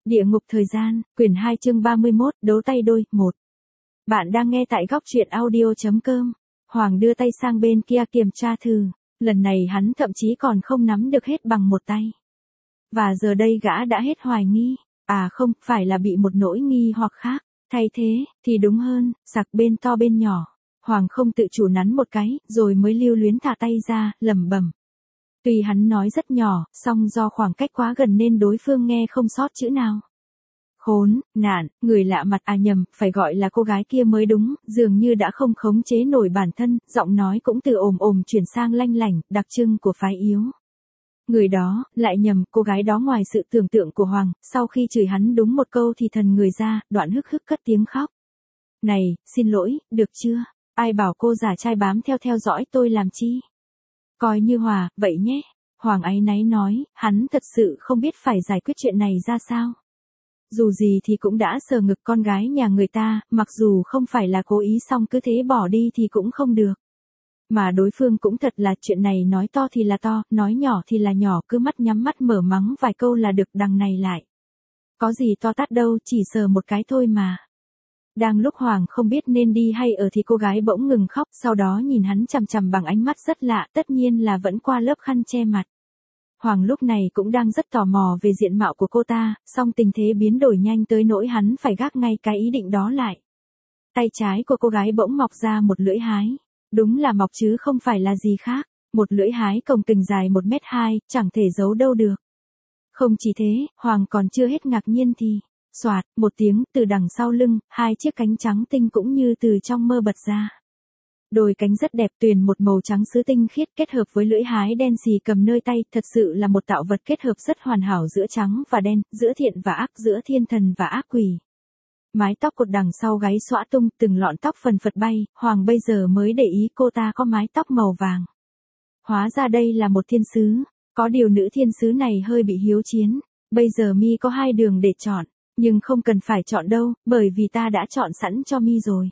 Địa ngục thời gian, quyển 2 chương 31, đấu tay đôi, 1. Bạn đang nghe tại góc truyện audio.com. Hoàng đưa tay sang bên kia kiểm tra thử. Lần này hắn thậm chí còn không nắm được hết bằng một tay. Và giờ đây gã đã hết hoài nghi. À không, phải là bị một nỗi nghi hoặc khác. Thay thế, thì đúng hơn, sặc bên to bên nhỏ. Hoàng không tự chủ nắn một cái, rồi mới lưu luyến thả tay ra, lẩm bẩm. Tuy hắn nói rất nhỏ, song do khoảng cách quá gần nên đối phương nghe không sót chữ nào. Khốn, nạn, người lạ mặt à nhầm, phải gọi là cô gái kia mới đúng, dường như đã không khống chế nổi bản thân, giọng nói cũng từ ồm ồm chuyển sang lanh lảnh, đặc trưng của phái yếu. Người đó, lại nhầm, cô gái đó ngoài sự tưởng tượng của Hoàng, sau khi chửi hắn đúng một câu thì thần người ra, đoạn hức hức cất tiếng khóc. Này, xin lỗi, được chưa? Ai bảo cô giả trai bám theo dõi tôi làm chi? Coi như hòa, vậy nhé. Hoàng áy náy nói, hắn thật sự không biết phải giải quyết chuyện này ra sao. Dù gì thì cũng đã sờ ngực con gái nhà người ta, mặc dù không phải là cố ý xong cứ thế bỏ đi thì cũng không được. Mà đối phương cũng thật là chuyện này nói to thì là to, nói nhỏ thì là nhỏ, cứ mắt nhắm mắt mở mắng vài câu là được đằng này lại. Có gì to tát đâu, chỉ sờ một cái thôi mà. Đang lúc Hoàng không biết nên đi hay ở thì cô gái bỗng ngừng khóc, sau đó nhìn hắn chằm chằm bằng ánh mắt rất lạ, tất nhiên là vẫn qua lớp khăn che mặt. Hoàng lúc này cũng đang rất tò mò về diện mạo của cô ta, song tình thế biến đổi nhanh tới nỗi hắn phải gác ngay cái ý định đó lại. Tay trái của cô gái bỗng mọc ra một lưỡi hái. Đúng là mọc chứ không phải là gì khác, một lưỡi hái cồng kềnh dài 1m2, chẳng thể giấu đâu được. Không chỉ thế, Hoàng còn chưa hết ngạc nhiên thì, xoạt, một tiếng, từ đằng sau lưng, hai chiếc cánh trắng tinh cũng như từ trong mơ bật ra. Đôi cánh rất đẹp tuyền một màu trắng sứ tinh khiết kết hợp với lưỡi hái đen xì cầm nơi tay, thật sự là một tạo vật kết hợp rất hoàn hảo giữa trắng và đen, giữa thiện và ác, giữa thiên thần và ác quỷ. Mái tóc cột đằng sau gáy xõa tung, từng lọn tóc phần phật bay, Hoàng bây giờ mới để ý cô ta có mái tóc màu vàng. Hóa ra đây là một thiên sứ, có điều nữ thiên sứ này hơi bị hiếu chiến, bây giờ mi có hai đường để chọn, nhưng không cần phải chọn đâu, bởi vì ta đã chọn sẵn cho mi rồi.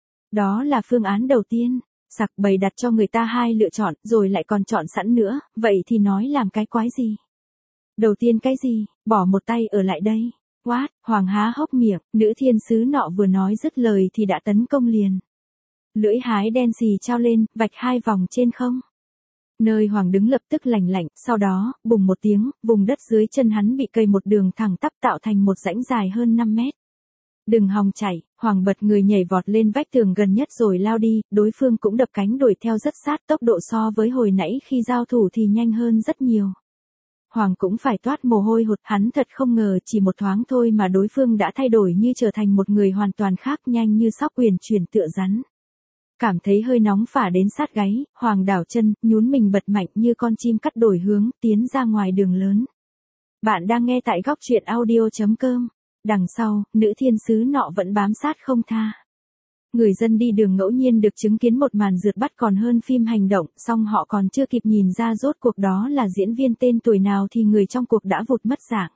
Đó là phương án đầu tiên, sặc bày đặt cho người ta hai lựa chọn, rồi lại còn chọn sẵn nữa, vậy thì nói làm cái quái gì? Đầu tiên cái gì, bỏ một tay ở lại đây. What, Hoàng há hốc miệng, nữ thiên sứ nọ vừa nói dứt lời thì đã tấn công liền. Lưỡi hái đen xì trao lên, vạch hai vòng trên không. Nơi Hoàng đứng lập tức lành lạnh, sau đó, bùng một tiếng, vùng đất dưới chân hắn bị cây một đường thẳng tắp tạo thành một rãnh dài hơn 5 mét. Đừng hòng chạy, Hoàng bật người nhảy vọt lên vách tường gần nhất rồi lao đi, đối phương cũng đập cánh đuổi theo rất sát, tốc độ so với hồi nãy khi giao thủ thì nhanh hơn rất nhiều. Hoàng cũng phải toát mồ hôi hột, hắn thật không ngờ chỉ một thoáng thôi mà đối phương đã thay đổi như trở thành một người hoàn toàn khác, nhanh như sóc uyển chuyển tựa rắn. Cảm thấy hơi nóng phả đến sát gáy, Hoàng đảo chân, nhún mình bật mạnh như con chim cắt đổi hướng, tiến ra ngoài đường lớn. Bạn đang nghe tại góc truyện audio.com. Đằng sau, nữ thiên sứ nọ vẫn bám sát không tha. Người dân đi đường ngẫu nhiên được chứng kiến một màn rượt bắt còn hơn phim hành động, song họ còn chưa kịp nhìn ra rốt cuộc đó là diễn viên tên tuổi nào thì người trong cuộc đã vụt mất dạng.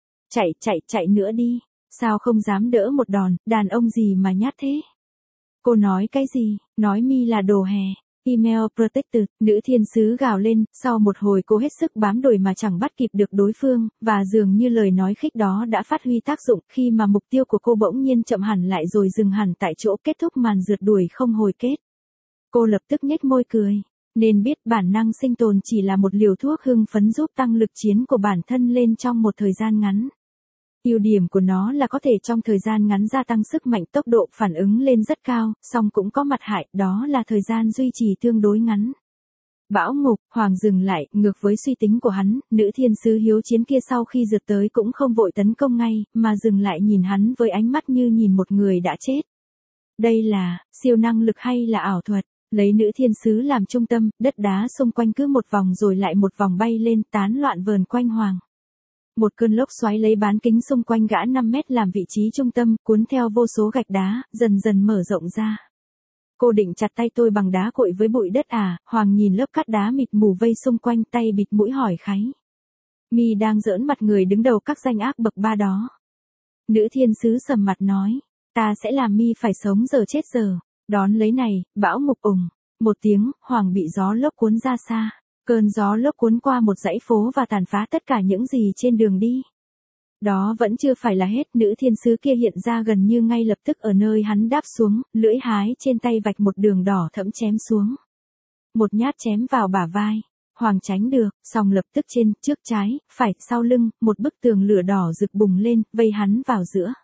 Chạy nữa đi, sao không dám đỡ một đòn, đàn ông gì mà nhát thế? Cô nói cái gì, nói mi là đồ hè. Email protected, nữ thiên sứ gào lên, sau một hồi cô hết sức bám đuổi mà chẳng bắt kịp được đối phương, và dường như lời nói khích đó đã phát huy tác dụng khi mà mục tiêu của cô bỗng nhiên chậm hẳn lại rồi dừng hẳn tại chỗ, kết thúc màn rượt đuổi không hồi kết. Cô lập tức nhếch môi cười, nên biết bản năng sinh tồn chỉ là một liều thuốc hưng phấn giúp tăng lực chiến của bản thân lên trong một thời gian ngắn. Ưu điểm của nó là có thể trong thời gian ngắn gia tăng sức mạnh, tốc độ phản ứng lên rất cao, song cũng có mặt hại, đó là thời gian duy trì tương đối ngắn. Bão ngục, Hoàng dừng lại, ngược với suy tính của hắn, nữ thiên sứ hiếu chiến kia sau khi rượt tới cũng không vội tấn công ngay, mà dừng lại nhìn hắn với ánh mắt như nhìn một người đã chết. Đây là siêu năng lực hay là ảo thuật? Lấy nữ thiên sứ làm trung tâm, đất đá xung quanh cứ một vòng rồi lại một vòng bay lên, tán loạn vờn quanh Hoàng. Một cơn lốc xoáy lấy bán kính xung quanh gã 5 mét làm vị trí trung tâm, cuốn theo vô số gạch đá, dần dần mở rộng ra. Cô định chặt tay tôi bằng đá cội với bụi đất à? Hoàng nhìn lớp cát đá mịt mù vây xung quanh, tay bịt mũi hỏi kháy. Mi đang giỡn mặt người đứng đầu các danh ác bậc ba đó. Nữ thiên sứ sầm mặt nói, ta sẽ làm mi phải sống giờ chết giờ. Đón lấy này, bão ngục ùng. Một tiếng, Hoàng bị gió lốc cuốn ra xa. Cơn gió lốc cuốn qua một dãy phố và tàn phá tất cả những gì trên đường đi. Đó vẫn chưa phải là hết, nữ thiên sứ kia hiện ra gần như ngay lập tức ở nơi hắn đáp xuống, lưỡi hái trên tay vạch một đường đỏ thẫm chém xuống. Một nhát chém vào bả vai. Hoàng tránh được, song lập tức trên, trước trái, phải, sau lưng, một bức tường lửa đỏ rực bùng lên, vây hắn vào giữa.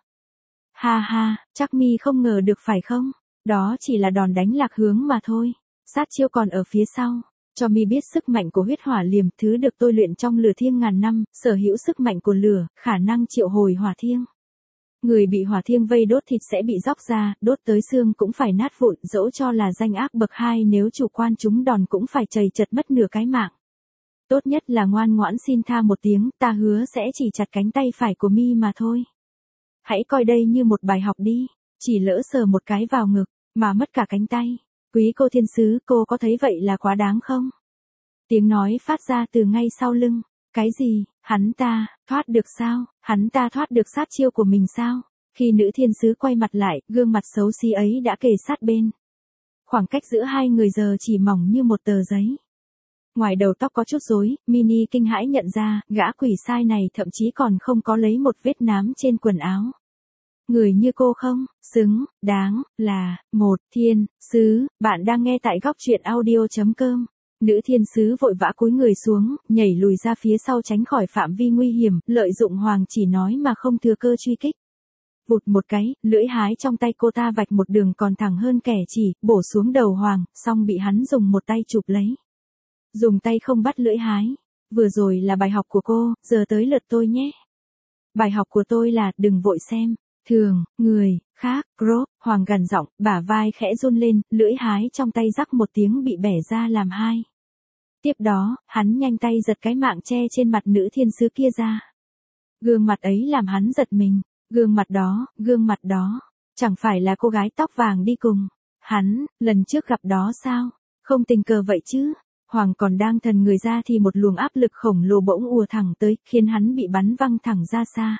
Ha ha, chắc mi không ngờ được phải không? Đó chỉ là đòn đánh lạc hướng mà thôi. Sát chiêu còn ở phía sau. Cho mi biết sức mạnh của huyết hỏa liềm, thứ được tôi luyện trong lửa thiêng ngàn năm, sở hữu sức mạnh của lửa, khả năng triệu hồi hỏa thiêng. Người bị hỏa thiêng vây đốt thịt sẽ bị róc ra, đốt tới xương cũng phải nát vụn, dẫu cho là danh ác bậc 2 nếu chủ quan trúng đòn cũng phải chầy chật mất nửa cái mạng. Tốt nhất là ngoan ngoãn xin tha một tiếng, ta hứa sẽ chỉ chặt cánh tay phải của mi mà thôi. Hãy coi đây như một bài học đi, chỉ lỡ sờ một cái vào ngực, mà mất cả cánh tay. Quý cô thiên sứ, cô có thấy vậy là quá đáng không? Tiếng nói phát ra từ ngay sau lưng. Cái gì, hắn ta, thoát được sao, hắn ta thoát được sát chiêu của mình sao? Khi nữ thiên sứ quay mặt lại, gương mặt xấu xí ấy đã kề sát bên. Khoảng cách giữa hai người giờ chỉ mỏng như một tờ giấy. Ngoài đầu tóc có chút rối, Mini kinh hãi nhận ra, gã quỷ sai này thậm chí còn không có lấy một vết nám trên quần áo. Người như cô không, xứng, đáng, là, một thiên sứ, bạn đang nghe tại góc truyện audio.com. Nữ thiên sứ vội vã cúi người xuống, nhảy lùi ra phía sau tránh khỏi phạm vi nguy hiểm, lợi dụng Hoàng chỉ nói mà không thừa cơ truy kích. Vụt một cái, lưỡi hái trong tay cô ta vạch một đường còn thẳng hơn kẻ chỉ, bổ xuống đầu Hoàng, xong bị hắn dùng một tay chụp lấy. Dùng tay không bắt lưỡi hái. Vừa rồi là bài học của cô, giờ tới lượt tôi nhé. Bài học của tôi là, đừng vội xem. Thường, người, khác, Grove, Hoàng gằn giọng, bả vai khẽ run lên, lưỡi hái trong tay rắc một tiếng bị bẻ ra làm hai. Tiếp đó, hắn nhanh tay giật cái mạng che trên mặt nữ thiên sứ kia ra. Gương mặt ấy làm hắn giật mình, gương mặt đó, chẳng phải là cô gái tóc vàng đi cùng. Hắn, lần trước gặp đó sao? Không tình cờ vậy chứ? Hoàng còn đang thần người ra thì một luồng áp lực khổng lồ bỗng ùa thẳng tới, khiến hắn bị bắn văng thẳng ra xa.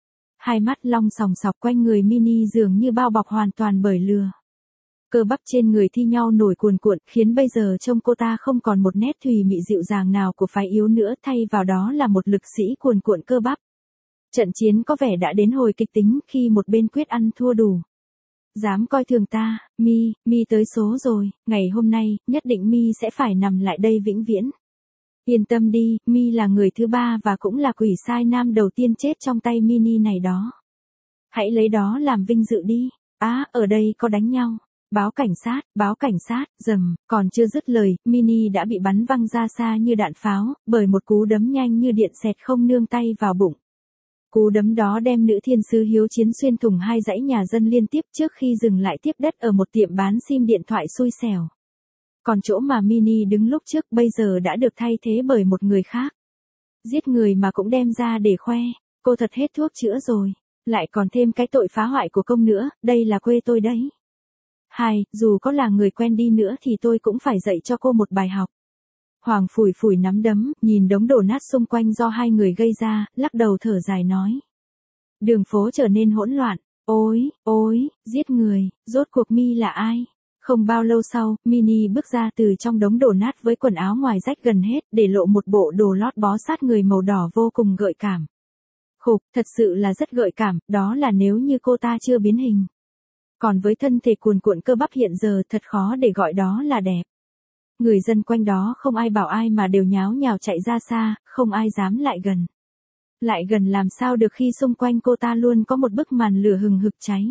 Hai mắt long sòng sọc quanh người Mini dường như bao bọc hoàn toàn bởi lửa. Cơ bắp trên người thi nhau nổi cuồn cuộn, khiến bây giờ trông cô ta không còn một nét thùy mị dịu dàng nào của phái yếu nữa, thay vào đó là một lực sĩ cuồn cuộn cơ bắp. Trận chiến có vẻ đã đến hồi kịch tính khi một bên quyết ăn thua đủ. Dám coi thường ta, mi tới số rồi, ngày hôm nay, nhất định mi sẽ phải nằm lại đây vĩnh viễn. Yên tâm đi, mi là người thứ ba và cũng là quỷ sai nam đầu tiên chết trong tay Mini này đó. Hãy lấy đó làm vinh dự đi. Ở đây có đánh nhau. Báo cảnh sát, rầm, còn chưa dứt lời, Mini đã bị bắn văng ra xa như đạn pháo, bởi một cú đấm nhanh như điện xẹt không nương tay vào bụng. Cú đấm đó đem nữ thiên sứ hiếu chiến xuyên thủng hai dãy nhà dân liên tiếp trước khi dừng lại tiếp đất ở một tiệm bán sim điện thoại xui xẻo. Còn chỗ mà Mini đứng lúc trước bây giờ đã được thay thế bởi một người khác. Giết người mà cũng đem ra để khoe, cô thật hết thuốc chữa rồi, lại còn thêm cái tội phá hoại của công nữa, đây là quê tôi đấy. Dù có là người quen đi nữa thì tôi cũng phải dạy cho cô một bài học. Hoàng phủi phủi nắm đấm, nhìn đống đổ nát xung quanh do hai người gây ra, lắc đầu thở dài nói. Đường phố trở nên hỗn loạn, ôi, giết người, rốt cuộc mi là ai? Không bao lâu sau, Mini bước ra từ trong đống đổ nát với quần áo ngoài rách gần hết, để lộ một bộ đồ lót bó sát người màu đỏ vô cùng gợi cảm. Khục, thật sự là rất gợi cảm, đó là nếu như cô ta chưa biến hình. Còn với thân thể cuồn cuộn cơ bắp hiện giờ thật khó để gọi đó là đẹp. Người dân quanh đó không ai bảo ai mà đều nháo nhào chạy ra xa, không ai dám lại gần. Lại gần làm sao được khi xung quanh cô ta luôn có một bức màn lửa hừng hực cháy.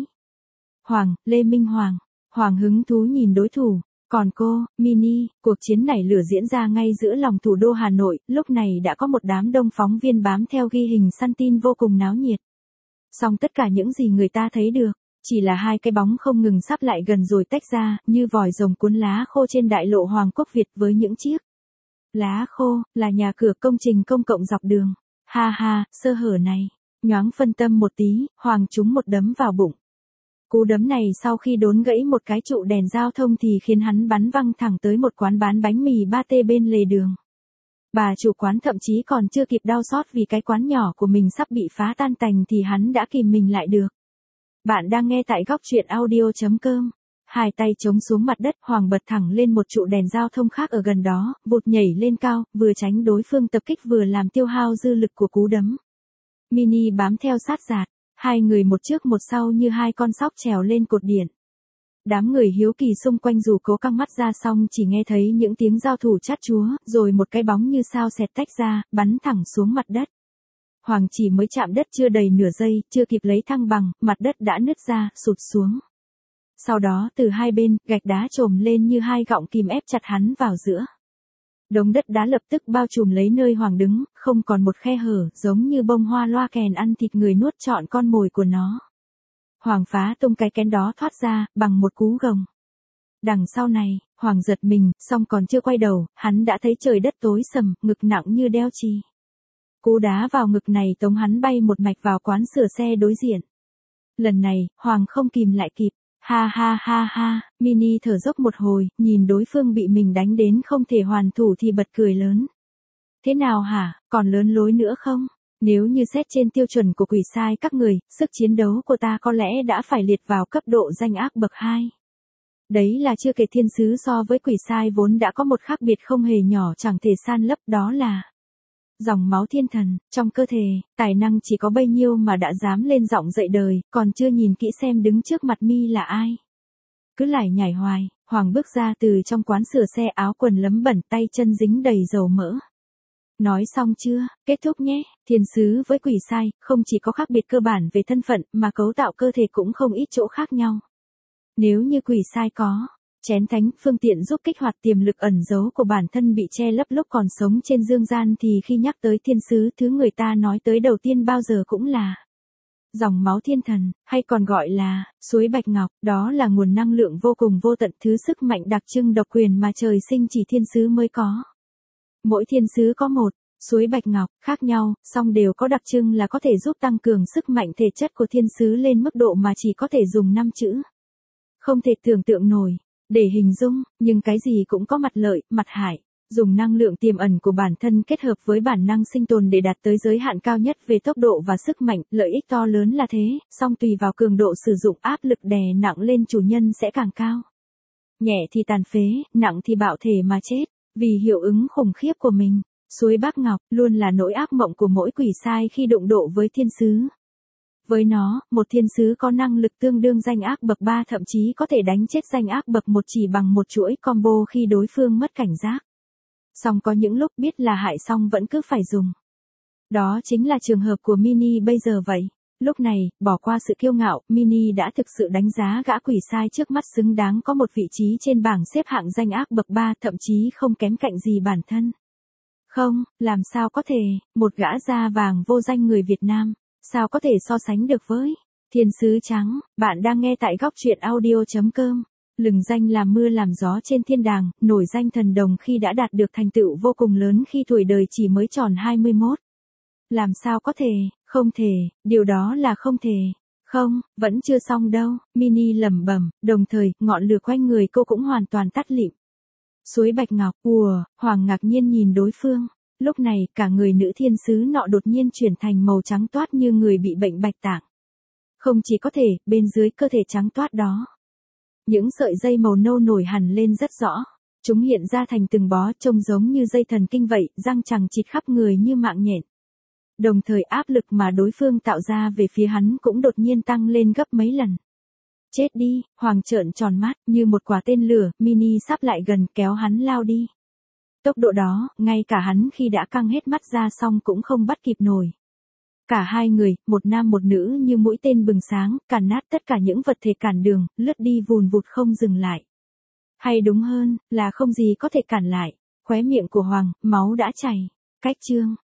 Lê Minh Hoàng hứng thú nhìn đối thủ. Còn cô, Mini, cuộc chiến này lửa diễn ra ngay giữa lòng thủ đô Hà Nội, lúc này đã có một đám đông phóng viên bám theo ghi hình săn tin vô cùng náo nhiệt. Song tất cả những gì người ta thấy được, chỉ là hai cái bóng không ngừng sắp lại gần rồi tách ra, như vòi rồng cuốn lá khô trên đại lộ Hoàng quốc Việt với những chiếc lá khô, là nhà cửa công trình công cộng dọc đường. Sơ hở này, nhoáng phân tâm một tí, Hoàng trúng một đấm vào bụng. Cú đấm này sau khi đốn gãy một cái trụ đèn giao thông thì khiến hắn bắn văng thẳng tới một quán bán bánh mì pate bên lề đường. Bà chủ quán thậm chí còn chưa kịp đau xót vì cái quán nhỏ của mình sắp bị phá tan tành thì hắn đã kìm mình lại được. Bạn đang nghe tại góc truyện audio.com. Hai tay chống xuống mặt đất, Hoàng bật thẳng lên một trụ đèn giao thông khác ở gần đó, vụt nhảy lên cao, vừa tránh đối phương tập kích vừa làm tiêu hao dư lực của cú đấm. Mini bám theo sát giạt, hai người một trước một sau như hai con sóc trèo lên cột điện. Đám người hiếu kỳ xung quanh dù cố căng mắt ra xong chỉ nghe thấy những tiếng giao thủ chát chúa, rồi một cái bóng như sao xẹt tách ra, bắn thẳng xuống mặt đất. Hoàng chỉ mới chạm đất chưa đầy nửa giây, chưa kịp lấy thăng bằng, mặt đất đã nứt ra, sụt xuống. Sau đó từ hai bên, gạch đá trồm lên như hai gọng kìm ép chặt hắn vào giữa. Đống đất đá lập tức bao trùm lấy nơi Hoàng đứng, không còn một khe hở, giống như bông hoa loa kèn ăn thịt người nuốt trọn con mồi của nó. Hoàng phá tung cái kén đó thoát ra, bằng một cú gồng. Đằng sau này, Hoàng giật mình, xong còn chưa quay đầu, hắn đã thấy trời đất tối sầm, ngực nặng như đeo chì. Cú đá vào ngực này tống hắn bay một mạch vào quán sửa xe đối diện. Lần này, Hoàng không kìm lại kịp. Ha ha ha ha, Mini thở dốc một hồi, nhìn đối phương bị mình đánh đến không thể hoàn thủ thì bật cười lớn. Thế nào hả, còn lớn lối nữa không? Nếu như xét trên tiêu chuẩn của quỷ sai các người, sức chiến đấu của ta có lẽ đã phải liệt vào cấp độ danh ác bậc 2. Đấy là chưa kể thiên sứ so với quỷ sai vốn đã có một khác biệt không hề nhỏ chẳng thể san lấp, đó là dòng máu thiên thần, trong cơ thể, tài năng chỉ có bấy nhiêu mà đã dám lên giọng dậy đời, còn chưa nhìn kỹ xem đứng trước mặt mi là ai. Cứ lải nhải hoài, Hoàng bước ra từ trong quán sửa xe, áo quần lấm bẩn, tay chân dính đầy dầu mỡ. Nói xong chưa, kết thúc nhé, thiên sứ với quỷ sai, không chỉ có khác biệt cơ bản về thân phận, mà cấu tạo cơ thể cũng không ít chỗ khác nhau. Nếu như quỷ sai có chén thánh, phương tiện giúp kích hoạt tiềm lực ẩn giấu của bản thân bị che lấp lúc còn sống trên dương gian, thì khi nhắc tới thiên sứ, thứ người ta nói tới đầu tiên bao giờ cũng là dòng máu thiên thần, hay còn gọi là suối Bạch Ngọc. Đó là nguồn năng lượng vô cùng vô tận, thứ sức mạnh đặc trưng độc quyền mà trời sinh chỉ thiên sứ mới có. Mỗi thiên sứ có một suối Bạch Ngọc khác nhau, song đều có đặc trưng là có thể giúp tăng cường sức mạnh thể chất của thiên sứ lên mức độ mà chỉ có thể dùng 5 chữ. Không thể tưởng tượng nổi để hình dung, nhưng cái gì cũng có mặt lợi, mặt hại. Dùng năng lượng tiềm ẩn của bản thân kết hợp với bản năng sinh tồn để đạt tới giới hạn cao nhất về tốc độ và sức mạnh, lợi ích to lớn là thế, song tùy vào cường độ sử dụng, áp lực đè nặng lên chủ nhân sẽ càng cao. Nhẹ thì tàn phế, nặng thì bạo thể mà chết, vì hiệu ứng khủng khiếp của mình. Suối Bác Ngọc luôn là nỗi ác mộng của mỗi quỷ sai khi đụng độ với thiên sứ. Với nó, một thiên sứ có năng lực tương đương danh ác bậc 3, thậm chí có thể đánh chết danh ác bậc 1 chỉ bằng một chuỗi combo khi đối phương mất cảnh giác. Song có những lúc biết là hại xong vẫn cứ phải dùng. Đó chính là trường hợp của Mini bây giờ vậy. Lúc này, bỏ qua sự kiêu ngạo, Mini đã thực sự đánh giá gã quỷ sai trước mắt xứng đáng có một vị trí trên bảng xếp hạng danh ác bậc 3, thậm chí không kém cạnh gì bản thân. Không, làm sao có thể, một gã da vàng vô danh người Việt Nam, sao có thể so sánh được với thiên sứ trắng. Bạn đang nghe tại góc truyện audio.com. Lừng danh làm mưa làm gió trên thiên đàng, nổi danh thần đồng khi đã đạt được thành tựu vô cùng lớn khi tuổi đời chỉ mới tròn 21. Làm sao có thể, không thể, điều đó là không thể. Không, vẫn chưa xong đâu, Mini lẩm bẩm, đồng thời, ngọn lửa quanh người cô cũng hoàn toàn tắt lịm. Suối Bạch Ngọc, Hoàng ngạc nhiên nhìn đối phương. Lúc này, cả người nữ thiên sứ nọ đột nhiên chuyển thành màu trắng toát như người bị bệnh bạch tạng. Không chỉ có thể, bên dưới cơ thể trắng toát đó, những sợi dây màu nâu nổi hẳn lên rất rõ. Chúng hiện ra thành từng bó, trông giống như dây thần kinh vậy, răng chằng chịt khắp người như mạng nhện. Đồng thời áp lực mà đối phương tạo ra về phía hắn cũng đột nhiên tăng lên gấp mấy lần. Chết đi, Hoàng trợn tròn mắt, như một quả tên lửa, Mini sắp lại gần kéo hắn lao đi. Tốc độ đó, ngay cả hắn khi đã căng hết mắt ra xong cũng không bắt kịp nổi. Cả hai người, một nam một nữ như mũi tên bừng sáng, càn nát tất cả những vật thể cản đường, lướt đi vùn vụt không dừng lại. Hay đúng hơn, là không gì có thể cản lại. Khóe miệng của Hoàng, máu đã chảy. Cách chương.